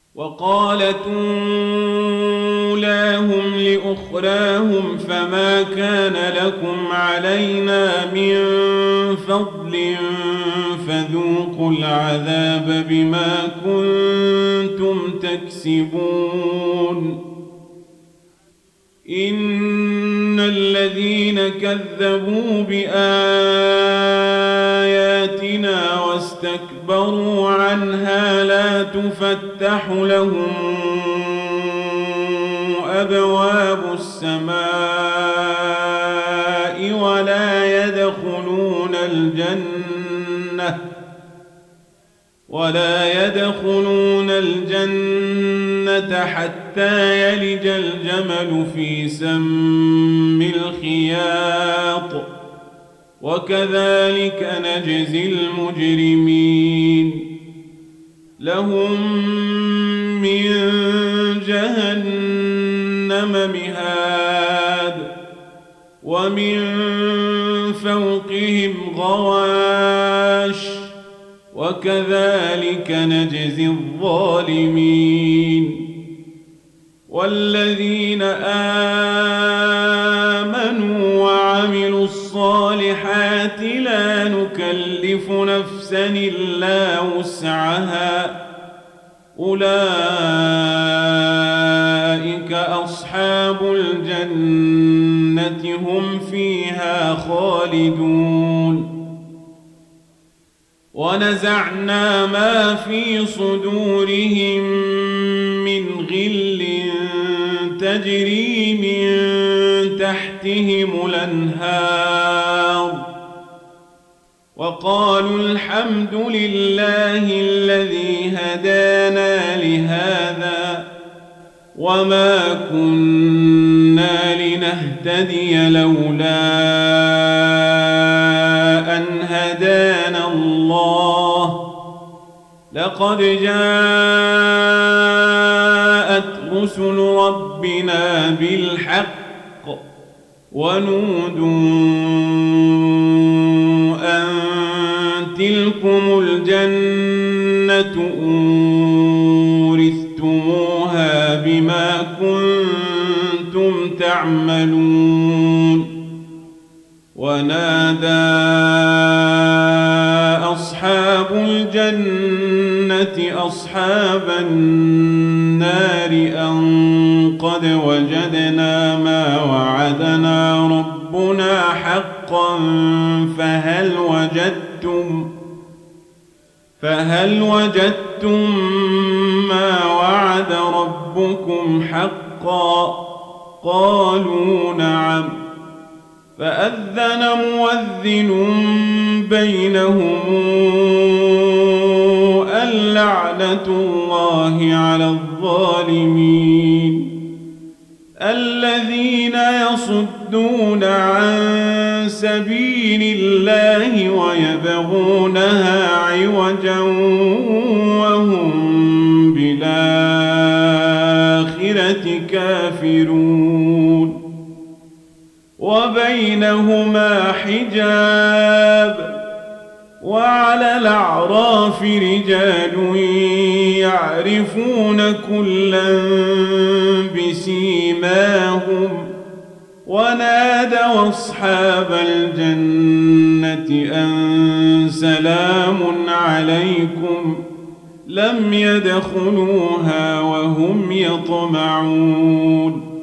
وقالت أولاهم لأخراهم فما كان لكم علينا من فضل فذوقوا العذاب بما كنتم تكسبون إن الذين كذبوا بآياتنا واستكبروا عنها لا تفتح لهم أبواب السماء ولا يدخلون الجنة حتى يلج الجمل في سم الخياط وكذلك نجزي المجرمين لهم من جهنم مهاد ومن فوقهم غواش وكذلك نجزي الظالمين والذين آمنوا وعملوا الصالحات لا نكلف نفسا إلا وسعها أولئك أصحاب الجنة هم فيها خالدون ونزعنا ما في صدورهم من غل تجري من تحتهم الأنهار وقالوا الحمد لله الذي هدانا لهذا وما كنا لنهتدي لولا أن هدانا الله لقد جاءت رسل ربنا بالحق ونودوا أن تلكم الجنة أورثتموها بما كنتم تعملون ونادى أصحاب الجنة أصحاب النار أن قد وجدنا ما وعدنا ربنا حقا فهل وجدتم ما وعد ربكم حقا قالوا نعم فأذن مؤذن بينهم اللعنة الله على الظالمين الذين يصدون عن سبيل الله ويبغونها عوجا وهم بالآخرة كافرون وبينهما حجاب وعلى الأعراف رجال يعرفون كلا بسيماهم ونادوا أصحاب الجنة أن سلام عليكم لم يدخلوها وهم يطمعون